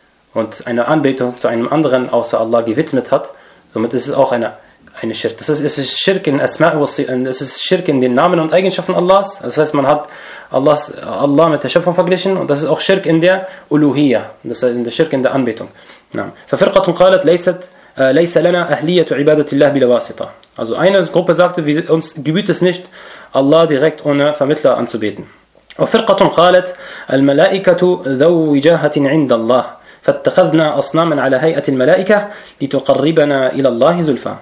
und eine Anbetung zu einem anderen außer Allah gewidmet hat. Somit ist es auch eine Eine Schirk. Das ist, es ist Schirk in Asma' wa Sifat, es ist Schirk in den Namen und Eigenschaften Allahs. Das heißt, man hat Allahs, Allah mit der Schöpfung verglichen und das ist auch Schirk in der Uluhiyya. Das ist in der Schirk in der Anbetung. فَفِرْقَةٌ قَالَتْ لَيْسَ لَنَا أَهْلِيَّةُ عِبَادَةِ اللَّهِ بِلَا وَاسِطَةٍ. Also eine Gruppe sagte, wir, uns gebührt es nicht, Allah direkt ohne Vermittler anzubeten. وَفِرْقَةٌ قَالَتْ الْمَلَائِكَةُ ذَوْ وِجَاهَةٍ عِنْدَ اللَّهِ فَاتَّخَذْنَا أَصْنَامًا عَلَى هَيْئَةِ الْمَلَائِكَةِ لِتُقَرِّبَنَا إِلَى اللَّهِ زُلْفَى.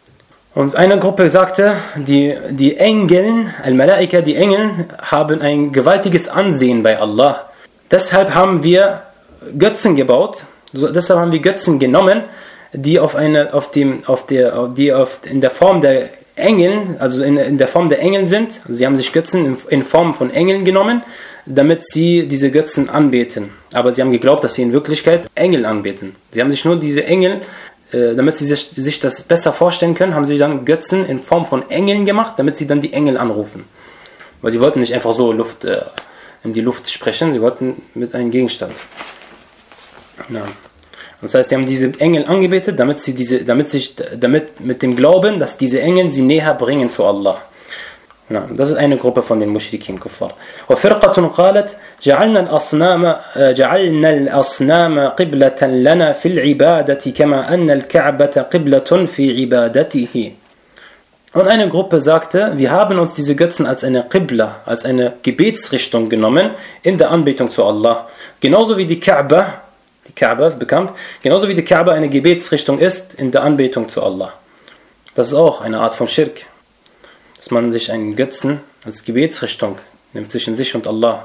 Und eine Gruppe sagte, die, die Engel, Al-Malaika, die Engel, haben ein gewaltiges Ansehen bei Allah. Deshalb haben wir Götzen gebaut, so, deshalb haben wir Götzen genommen, die auf eine, auf dem, auf der, die auf, in der Form der Engel, also in, in der Form der Engel sind. Sie haben sich Götzen in, in Form von Engeln genommen, damit sie diese Götzen anbeten. Aber sie haben geglaubt, dass sie in Wirklichkeit Engel anbeten. Sie haben sich nur diese Engel, damit sie sich, sich das besser vorstellen können, haben sie dann Götzen in Form von Engeln gemacht, damit sie dann die Engel anrufen. Weil sie wollten nicht einfach so Luft, äh, in die Luft sprechen, sie wollten mit einem Gegenstand. Ja. Das heißt, sie haben diese Engel angebetet, damit sie diese, damit sich, damit mit dem Glauben, dass diese Engel sie näher bringen zu Allah. Ja, das ist eine Gruppe von den Mushrikin Kuffar. وَفِرْقَةٌ قَالَتْ جَعَلْنَا الْأَصْنَامَ جَعَلْنَا الْأَصْنَامَ قِبْلَةً لَنَا فِي الْعِبَادَةِ كَمَا أَنَّ الْكَعْبَةَ قِبْلَةٌ فِي عِبَادَتِهِ. Und eine Gruppe sagte, wir haben uns diese Götzen als eine Qibla, als eine Gebetsrichtung genommen in der Anbetung zu Allah. Genauso wie die Kaaba, die Kaaba ist bekannt, genauso wie die Kaaba eine Gebetsrichtung ist in der Anbetung zu Allah. Das ist auch eine Art von Schirk. Dass man sich einen Götzen als Gebetsrichtung nimmt zwischen sich und Allah.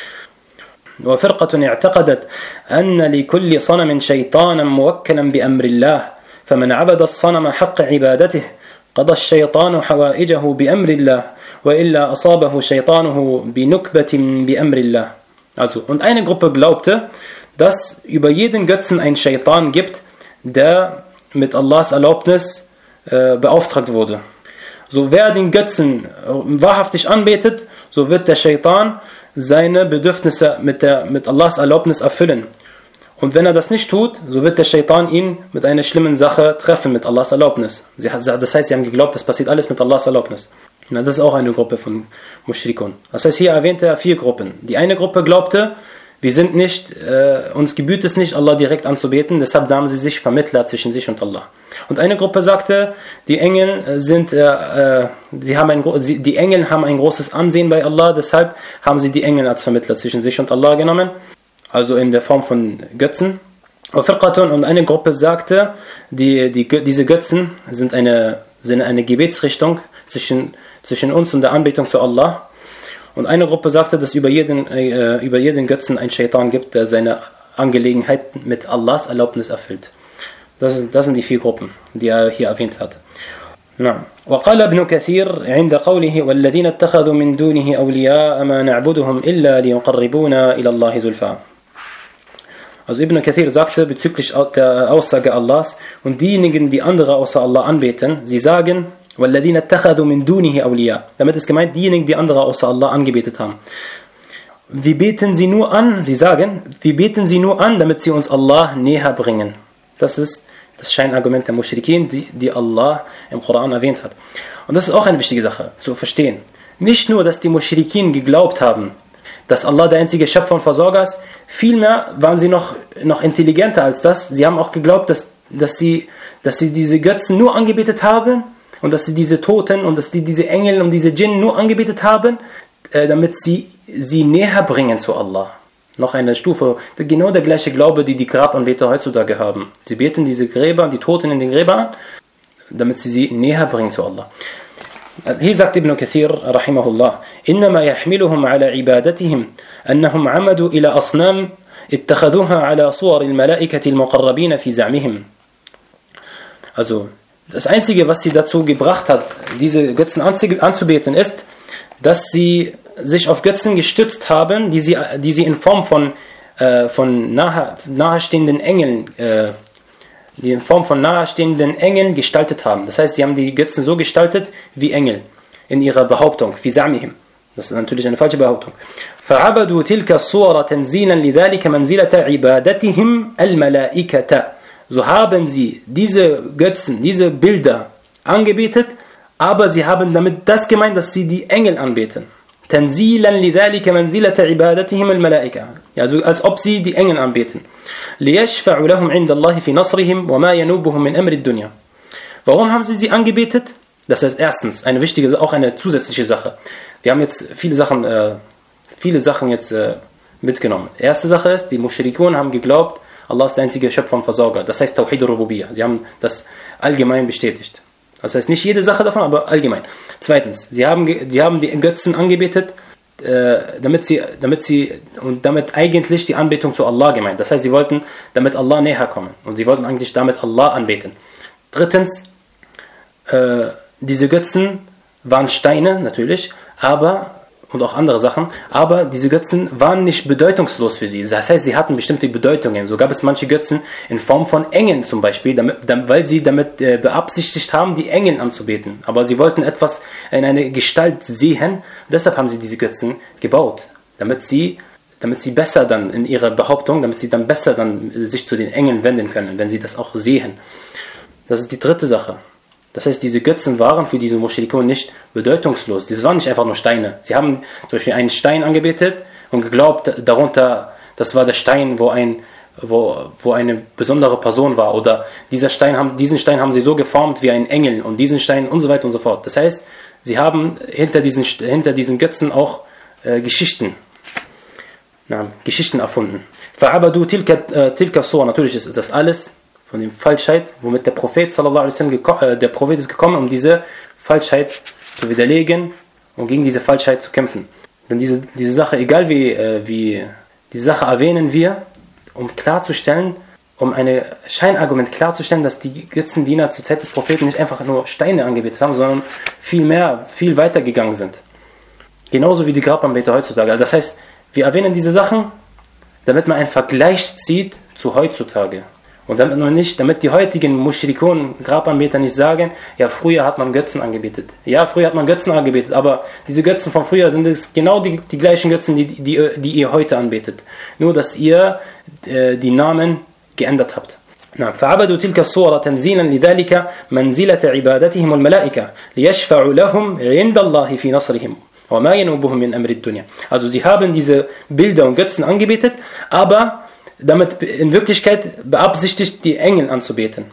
وفرقة اعتقدت أن لكل صنم شيطانا موكلا بأمر الله فمن عبد الصنم حق عبادته قضى الشيطان حوائجه بأمر الله وإلا أصابه شيطانه بنكبة بأمر الله. Also, und eine Gruppe glaubte, dass über jeden Götzen ein Shaitan gibt, der mit Allahs Erlaubnis äh, beauftragt wurde. So, wer den Götzen wahrhaftig anbetet, so wird der Shaitan seine Bedürfnisse mit, der, mit Allahs Erlaubnis erfüllen. Und wenn er das nicht tut, so wird der Shaitan ihn mit einer schlimmen Sache treffen, mit Allahs Erlaubnis. Das heißt, sie haben geglaubt, das passiert alles mit Allahs Erlaubnis. Na, das ist auch eine Gruppe von Mushrikun. Das heißt, hier erwähnt er vier Gruppen. Die eine Gruppe glaubte, wir sind nicht, äh, uns gebührt es nicht, Allah direkt anzubeten, deshalb nahmen sie sich Vermittler zwischen sich und Allah. Und eine Gruppe sagte, die Engel sind, äh, sie haben ein, sie, die Engel haben ein großes Ansehen bei Allah, deshalb haben sie die Engel als Vermittler zwischen sich und Allah genommen, also in der Form von Götzen. Und eine Gruppe sagte, die, die, diese Götzen sind eine, sind eine Gebetsrichtung zwischen, zwischen uns und der Anbetung zu Allah. Und eine Gruppe sagte, dass über jeden, äh, über jeden Götzen ein Shaitan gibt, der seine Angelegenheit mit Allahs Erlaubnis erfüllt. Das, das sind die vier Gruppen, die er hier erwähnt hat. نعم. وقال ابن كثير عند قوله والذين اتخذوا من دونه أولياء ما نعبدهم إلا ليقربونا إلى الله زلفى. Also Ibn Kathir sagte bezüglich der Aussage Allahs, und diejenigen, die andere außer Allah anbeten, sie sagen, وَالَّذِينَ اتَّخَذُوا مِن دُونِهِ أَوْلِيَاءَ. Damit ist gemeint, diejenigen, die andere außer Allah angebetet haben. Wir beten sie nur an, sie sagen, wir beten sie nur an, damit sie uns Allah näher bringen. Das ist das Scheinargument der Muschrikin, die, die Allah im Koran erwähnt hat. Und das ist auch eine wichtige Sache zu verstehen. Nicht nur, dass die Muschrikin geglaubt haben, dass Allah der einzige Schöpfer und Versorger ist, vielmehr waren sie noch, noch intelligenter als das. Sie haben auch geglaubt, dass, dass, sie, dass sie diese Götzen nur angebetet haben und dass sie diese Toten und dass sie diese Engel und diese Djinn nur angebetet haben, äh, damit sie sie näher bringen zu Allah. Noch eine Stufe, genau der gleiche Glaube, die die Grabanbeter heutzutage haben. Sie beten diese Gräber, die Toten in den Gräbern an, damit sie sie näher bringen zu Allah. Hier sagt Ibn Kathir, rahimahullah, إنما يحملهم على عبادتهم أنهم عمدوا إلى أصنام اتخذوها على صور الملائكة المقربين في زعمهم. Also, das Einzige, was sie dazu gebracht hat, diese Götzen anzubeten, ist, dass sie sich auf Götzen gestützt haben, die sie, die sie in Form von, äh, von nahe, nahestehenden Engeln, äh, die in Form von nahestehenden Engeln gestaltet haben. Das heißt, sie haben die Götzen so gestaltet wie Engel in ihrer Behauptung, wie Zamihim. Das ist natürlich eine falsche Behauptung. فَعَبَدُوا تِلْكَ الصُّوَرَ تَنْزِيلًا لِذَلِكَ مَنْزِلَةَ عِبَادَتِهِمْ الْمَلَائِكَةَ. So haben sie diese Götzen, diese Bilder angebetet, aber sie haben damit das gemeint, dass sie die Engel anbeten. تَنْزِيلًا لِذَلِكَ مَنْزِلَةَ عِبَادَتِهِمْ الْمَلَائِكَةَ. Also als ob sie die Engel anbeten. لِيَشْفَعُ لَهُمْ عِنْدَ اللَّهِ فِي نَصْرِهِمْ وَمَا يَنُوبُهُمْ مِنْ أَمْرِ الدُّنْيَا. Warum haben sie sie angebetet? Das ist erstens eine wichtige, auch eine zusätzliche Sache. Wir haben jetzt viele Sachen, äh, viele Sachen jetzt äh, mitgenommen. Erste Sache ist, die Mushrikun haben geglaubt, Allah ist der einzige Schöpfer und Versorger. Das heißt Tawhid al-Rububiyyah. Sie haben das allgemein bestätigt. Das heißt nicht jede Sache davon, aber allgemein. Zweitens, sie haben, sie haben die Götzen angebetet, äh, damit sie, damit sie, und damit eigentlich die Anbetung zu Allah gemeint. Das heißt, sie wollten damit Allah näher kommen. Und sie wollten eigentlich damit Allah anbeten. Drittens, äh, diese Götzen waren Steine, natürlich, aber, und auch andere Sachen, aber diese Götzen waren nicht bedeutungslos für sie. Das heißt, sie hatten bestimmte Bedeutungen. So gab es manche Götzen in Form von Engeln zum Beispiel, damit, weil sie damit äh, beabsichtigt haben, die Engel anzubeten. Aber sie wollten etwas in einer Gestalt sehen, deshalb haben sie diese Götzen gebaut, damit sie, damit sie besser dann in ihrer Behauptung, damit sie dann besser dann sich zu den Engeln wenden können, wenn sie das auch sehen. Das ist die dritte Sache. Das heißt, diese Götzen waren für diese Mushrikun nicht bedeutungslos. Das waren nicht einfach nur Steine. Sie haben zum Beispiel einen Stein angebetet und geglaubt, darunter, das war der Stein, wo, ein, wo, wo eine besondere Person war. Oder dieser Stein haben, diesen Stein haben sie so geformt wie ein Engel und diesen Stein und so weiter und so fort. Das heißt, sie haben hinter diesen, hinter diesen Götzen auch äh, Geschichten, na, Geschichten erfunden. فَعَبَدُوا تِلْكَ تِلْكَ الصُّوَرَ. Natürlich ist das alles von der Falschheit, womit der Prophet sallallahu alaihi wasallam äh, der Prophet ist gekommen, um diese Falschheit zu widerlegen und gegen diese Falschheit zu kämpfen. Denn diese, diese Sache, egal wie, äh, wie, diese Sache erwähnen wir, um klarzustellen, um ein Scheinargument klarzustellen, dass die Götzendiener zur Zeit des Propheten nicht einfach nur Steine angebetet haben, sondern viel mehr, viel weiter gegangen sind. Genauso wie die Grabanbeter heutzutage. Also das heißt, wir erwähnen diese Sachen, damit man einen Vergleich zieht zu heutzutage. Und damit man nicht, damit die heutigen Mushrikun, Grabanbeter nicht sagen, ja, früher hat man Götzen angebetet. Ja, früher hat man Götzen angebetet, aber diese Götzen von früher sind es genau die, die gleichen Götzen, die, die, die ihr heute anbetet. Nur, dass ihr äh, die Namen geändert habt. فعبدوا تلك الصور تنزيلا لذلك منزلة عبادتهم الملائكة ليشفعوا لهم عند الله في نصرهم وما ينوبهم من أمر الدنيا. Also sie haben diese Bilder und Götzen angebetet, aber damit in Wirklichkeit beabsichtigt, die Engel anzubeten,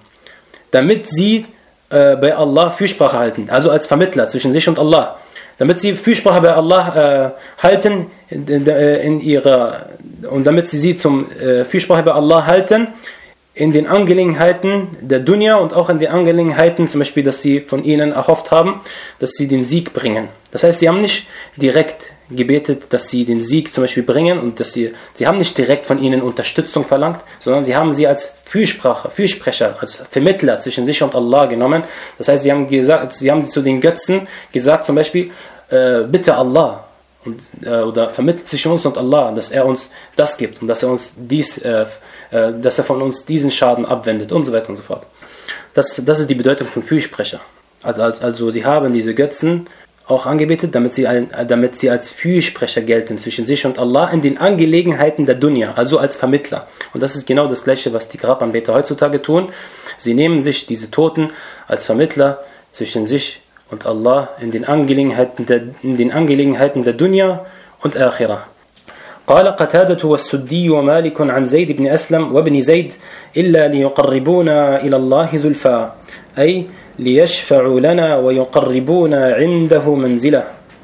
damit sie äh, bei Allah Fürsprache halten, also als Vermittler zwischen sich und Allah, damit sie Fürsprache bei Allah äh, halten in, in, in ihrer, und damit sie sie zum äh, Fürsprache bei Allah halten in den Angelegenheiten der Dunya und auch in den Angelegenheiten, zum Beispiel, dass sie von ihnen erhofft haben, dass sie den Sieg bringen. Das heißt, sie haben nicht direkt gebetet, dass sie den Sieg zum Beispiel bringen und dass sie, sie haben nicht direkt von ihnen Unterstützung verlangt, sondern sie haben sie als Fürsprache, Fürsprecher, als Vermittler zwischen sich und Allah genommen. Das heißt, sie haben gesagt, sie haben zu den Götzen gesagt, zum Beispiel, äh, bitte Allah, und, äh, oder vermittelt zwischen uns und Allah, dass er uns das gibt und dass er uns dies, äh, äh, dass er von uns diesen Schaden abwendet und so weiter und so fort. Das, das ist die Bedeutung von Fürsprecher. Also, also sie haben diese Götzen auch angebetet, damit sie, ein, damit sie als Fürsprecher gelten zwischen sich und Allah in den Angelegenheiten der Dunya, also als Vermittler. Und das ist genau das Gleiche, was die Grabanbeter heutzutage tun. Sie nehmen sich diese Toten als Vermittler zwischen sich und Allah in den Angelegenheiten der, in den Angelegenheiten der Dunya und Akhirah. قال قتادة والسدي ومالك عن زيد بن أسلم وابن زيد إلا ليقربونا إلى الله زلفى أي ليشفعوا لنا ويقربونا عنده منزلة.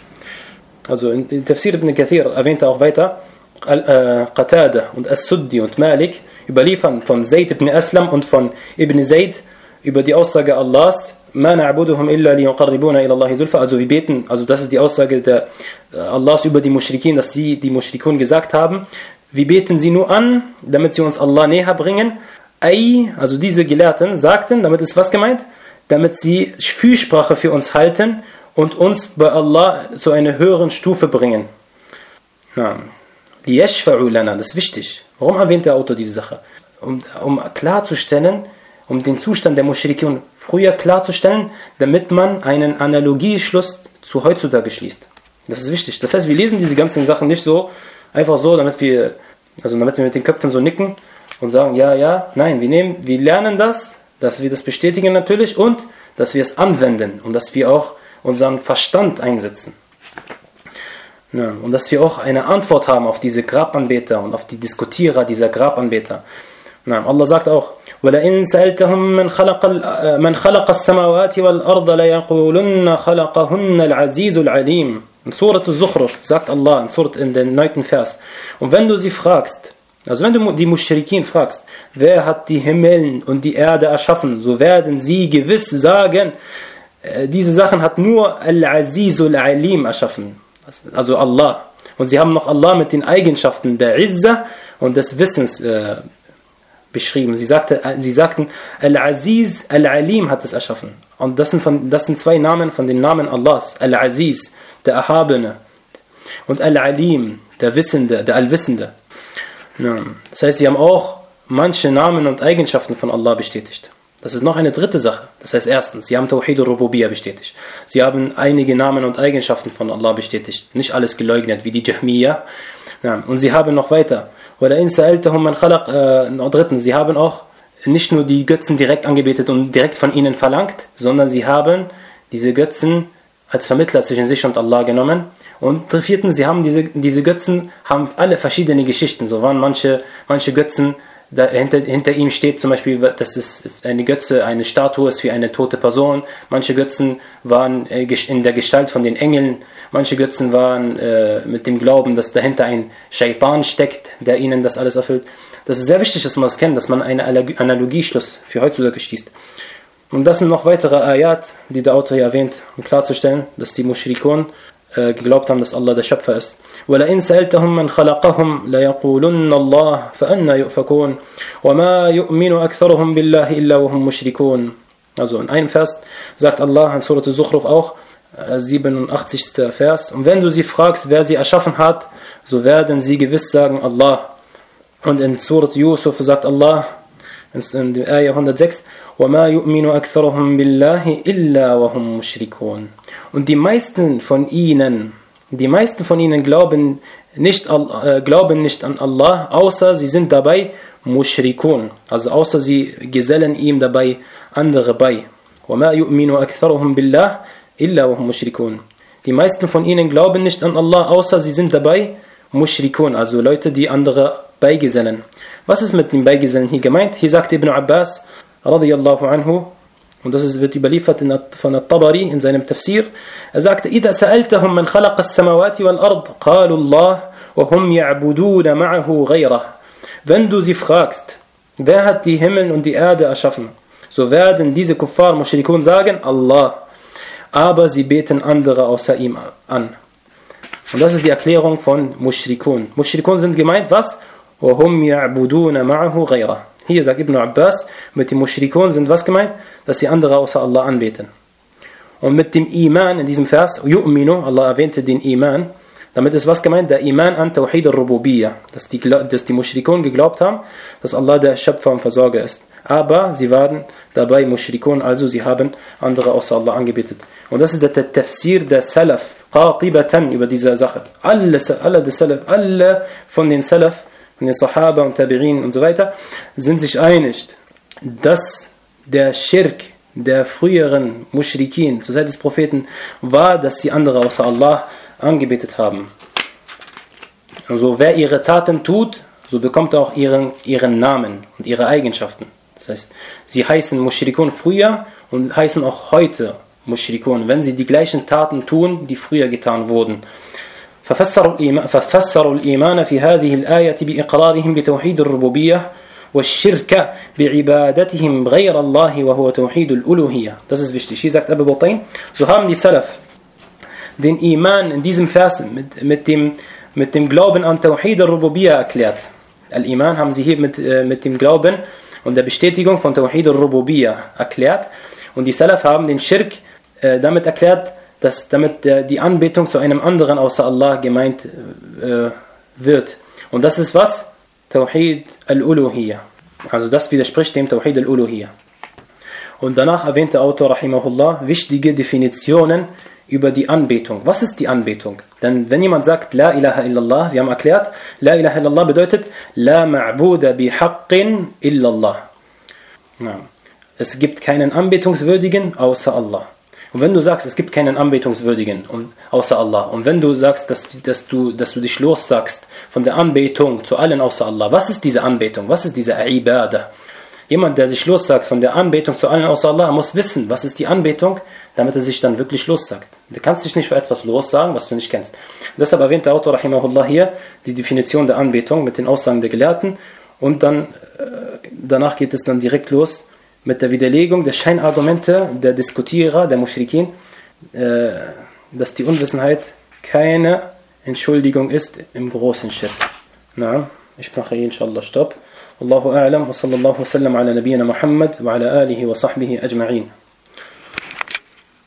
Also in, in Tafsir ibn Kathir erwähnte auch weiter, äh, Qatada und As-Suddi und Malik überliefern von Zayd ibn Aslam und von Ibn Zayd über die Aussage Allahs, ما نعبدهم إلا ليقربونا إلى الله زلفى. Also wir beten, also das ist die Aussage der äh, Allahs über die Muschrikin, dass sie, die Mushrikun, gesagt haben, wir beten sie nur an, damit sie uns Allah näher bringen. Ay, also diese Gelehrten sagten, damit ist was gemeint? Damit sie Fürsprache für uns halten und uns bei Allah zu einer höheren Stufe bringen. لِيَشْفَعُوا لَنَا, das ist wichtig. Warum erwähnt der Autor diese Sache? Um, um klarzustellen, um den Zustand der Muschrikin früher klarzustellen, damit man einen Analogieschluss zu heutzutage schließt. Das ist wichtig. Das heißt, wir lesen diese ganzen Sachen nicht so, einfach so, damit wir, also damit wir mit den Köpfen so nicken und sagen, ja, ja, nein, wir nehmen, wir lernen das, dass wir das bestätigen natürlich und dass wir es anwenden und dass wir auch unseren Verstand einsetzen. Ja, und dass wir auch eine Antwort haben auf diese Grabanbeter und auf die Diskutierer dieser Grabanbeter. Ja, Allah sagt auch, وَلَئِنْ سَأَلْتَهُمْ مَنْ خَلَقَ, من خلق السَّمَاوَاتِ وَالْأَرْضَ لَيَقُولُنَّ خَلَقَهُنَّ الْعَزِيزُ الْعَلِيمُ. In Surat al-Zukhruf sagt Allah, in, Surat, in den neunten Vers, und wenn du sie fragst, also wenn du die Muschrikin fragst, wer hat die Himmel und die Erde erschaffen, so werden sie gewiss sagen, diese Sachen hat nur Al-Azizul Alim erschaffen, also Allah. Und sie haben noch Allah mit den Eigenschaften der Izza und des Wissens äh, beschrieben. Sie, sagte, sie sagten, Al-Aziz, Al-Alim hat es erschaffen. Und das sind, von, das sind zwei Namen von den Namen Allahs. Al-Aziz, der Erhabene, und Al-Alim, der Wissende, der Allwissende. Ja. Das heißt, sie haben auch manche Namen und Eigenschaften von Allah bestätigt. Das ist noch eine dritte Sache. Das heißt, erstens, sie haben Tawhid al-Rububiyyah bestätigt. Sie haben einige Namen und Eigenschaften von Allah bestätigt. Nicht alles geleugnet, wie die Jahmiyya. Ja. Und sie haben noch weiter. وَلَئِنْ سَأَلْتَهُمْ مَنْ خَلَقَ, äh, drittens, sie haben auch nicht nur die Götzen direkt angebetet und direkt von ihnen verlangt, sondern sie haben diese Götzen als Vermittler zwischen sich und Allah genommen. Und viertens, sie haben diese, diese Götzen, haben alle verschiedene Geschichten. So waren manche, manche Götzen, da hinter, hinter ihm steht zum Beispiel, dass es eine Götze, eine Statue ist für eine tote Person. Manche Götzen waren in der Gestalt von den Engeln. Manche Götzen waren äh, mit dem Glauben, dass dahinter ein Shaitan steckt, der ihnen das alles erfüllt. Das ist sehr wichtig, dass man das kennt, dass man einen Analogieschluss für heutzutage schließt. Und das sind noch weitere Ayat, die der Autor hier erwähnt, um klarzustellen, dass die Mushrikun äh, geglaubt haben, dass Allah der Schöpfer ist. وَلَئِنْ سَأَلْتَهُمْ مَنْ خَلَقَهُمْ لَيَقُولُنَّ اللَّهُ فَأَنَّى يُؤْفَكُونَ وَمَا يُؤْمِنُ أَكْثَرُهُمْ بِاللَّهِ إِلَّا وَهُمْ مُشْرِكُونَ. Also in einem Vers sagt Allah in Surat al-Zukhruf auch, siebenundachtzigster Vers, und wenn du sie fragst, wer sie erschaffen hat, so werden sie gewiss sagen, Allah. Und in Surat Yusuf sagt Allah, in der Ayah hundertsechs, وَمَا يُؤْمِنُ أَكْثَرُهُمْ بِاللَّهِ إِلَّا وَهُمْ مُشْرِكُونَ. Und die meisten von ihnen, die meisten von ihnen glauben nicht, äh, glauben nicht an Allah, außer sie sind dabei Mushrikun, also außer sie gesellen ihm dabei andere bei. وَمَا يُؤْمِنُ أَكْثَرُهُمْ بِاللَّهِ إِلَّا وَهُمْ مُشْرِكُونَ. Die meisten von ihnen glauben nicht an Allah, außer sie sind dabei Mushrikun, also Leute, die andere beigesellen. Was ist mit dem Beigesellen hier gemeint? Hier sagt Ibn Abbas, radiyallahu anhu, und das ist, wird überliefert in, von At-Tabari in seinem Tafsir, er sagte, إِذَا سَأَلْتَهُمْ مَنْ خَلَقَ السَّمَوَاتِ وَالْأَرْضِ قَالُوا اللَّهُ وَهُمْ يَعْبُدُونَ مَعَهُ غَيْرَهُ. Wenn du sie fragst, wer hat die Himmel und die Erde erschaffen, so werden diese Kuffar Mushrikun sagen, Allah, aber sie beten andere außer ihm an. Und das ist die Erklärung von Mushrikun. Mushrikun sind gemeint, was? وَهُمْ يَعْبُدُونَ مَعَهُ غَيْرَهُ. Hier sagt Ibn Abbas, mit dem Mushrikun sind was gemeint? Dass sie andere außer Allah anbeten. Und mit dem Iman in diesem Vers, yu'minu, Allah erwähnte den Iman, damit ist was gemeint? Der Iman an Tawhid al-Rububiyyah, dass die, dass die Mushrikun geglaubt haben, dass Allah der Schöpfer und Versorger ist. Aber sie waren dabei Mushrikun, also sie haben andere außer Allah angebetet. Und das ist der Tafsir der Salaf, qatibatan, über diese Sache. Alle, alle, der Salaf, alle von den Salaf, von den Sahaba und Tabi'in und so weiter, sind sich einig, dass der Schirk der früheren Mushrikin zur Zeit des Propheten war, dass sie andere außer Allah angebetet haben. Also wer ihre Taten tut, so bekommt er auch ihren, ihren Namen und ihre Eigenschaften. Das heißt, sie heißen Mushrikun früher und heißen auch heute Mushrikun, wenn sie die gleichen Taten tun, die früher getan wurden. ففسروا الإيمان في هذه الآية بإقرارهم بتوحيد الربوبية والشرك بعبادتهم غير الله وهو توحيد الألوهية. Das ist wichtig. Hier sagt Abu Butain, so haben die Salaf den Iman in diesem Vers mit, mit, dem, mit dem Glauben an Tawhid al-Rububiyyah erklärt. Al-Iman haben sie hier mit, mit dem Glauben und der Bestätigung von Tawhid al-Rububiyyah erklärt. Und die Salaf haben den Schirk äh, damit erklärt, dass damit der, die Anbetung zu einem anderen außer Allah gemeint äh, wird. Und das ist was? Tawhid al-Uluhiyyah. Also das widerspricht dem Tawhid al-Uluhiyyah. Und danach erwähnt der Autor rahimahullah wichtige Definitionen über die Anbetung. Was ist die Anbetung? Denn wenn jemand sagt La ilaha illallah, wir haben erklärt, La ilaha illallah bedeutet La ma'buda bihaqqin illallah. Es gibt keinen Anbetungswürdigen außer Allah. Und wenn du sagst, es gibt keinen Anbetungswürdigen außer Allah, und wenn du sagst, dass, dass, du, dass du dich lossagst von der Anbetung zu allen außer Allah, was ist diese Anbetung? Was ist diese Ibadah? Jemand, der sich lossagt von der Anbetung zu allen außer Allah, muss wissen, was ist die Anbetung, damit er sich dann wirklich lossagt. Du kannst dich nicht für etwas lossagen, was du nicht kennst. Und deshalb erwähnt der Autor rahimahullah hier die Definition der Anbetung mit den Aussagen der Gelehrten, und dann äh, danach geht es dann direkt los mit der Widerlegung der Scheinargumente der Diskutierer, der Muschrikin, äh, dass die Unwissenheit keine Entschuldigung ist im großen Schirk. Na, ich mache hier inshallah Stopp. Allahu a'lam wa sallallahu wa sallam ala nabiyyina Muhammad wa ala alihi wa sahbihi ajma'in.